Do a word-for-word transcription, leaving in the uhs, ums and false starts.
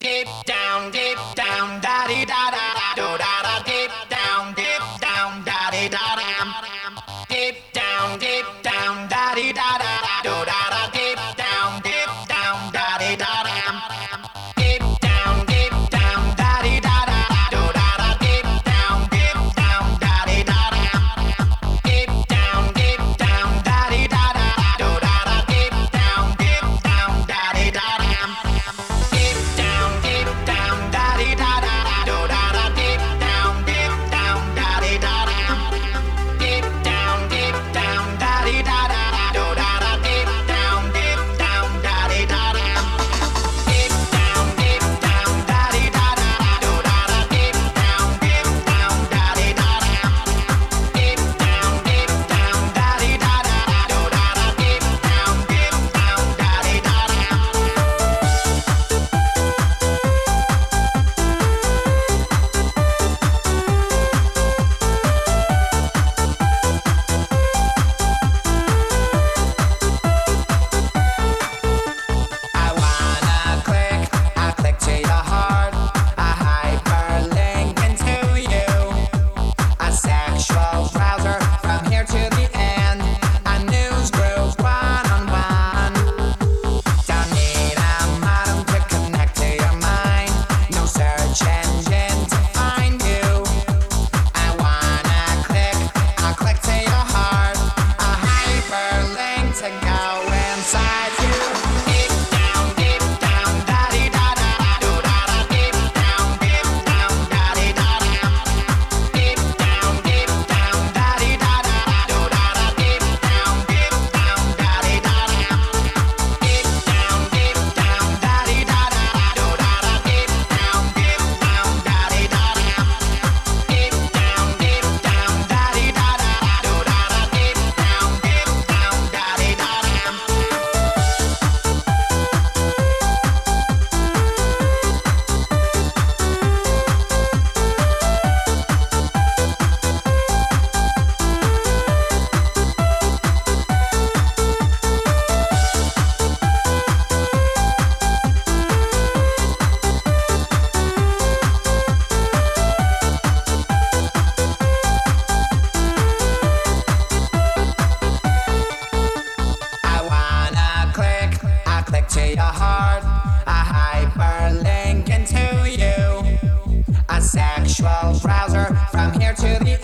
Deep down, deep down, da di da da da do da da. Deep down, deep down, da di da da. Deep down, deep down, da di da da da do da da. Deep down, deep down, da di da da. Deep down, deep down, da di da da da do da da. Deep down, deep down, da di da da. Deep down, deep down, da di da da da do da da. Deep down, deep down, da di da da. Deep down, deep down, da di da da da do da da. Deep down, deep down, da di da da. Deep down, deep down, da di da da da do da da. Deep down, deep down, da di da da. Deep down, deep down, da di da da da do da da. Deep down, deep down, da di da da. Deep down, deep down, da di da da da do da da. Deep down, deep down, da di da da. I wanna click, I click to your heart, a hyperlink into you, a sexual browser from here to the end, a news group one-on-one. Don't need a modem to connect to your mind, no search engine to find you. I wanna click, I click to your heart, a hyperlink to go inside you. Deep down, deep down, da di da da da do da da. Deep down, deep down, da di da da. Deep down, deep down, da di da da da do da da. Deep down, deep down, da di da da. Deep down, deep down, da di da da da do da da. Deep down, deep down, da di da da. Deep down, deep down, da di da da da do da da. Deep down, deep down, da di da da. I wanna click, I click to your heart, a hyperlink into you, a sexual browser from here to the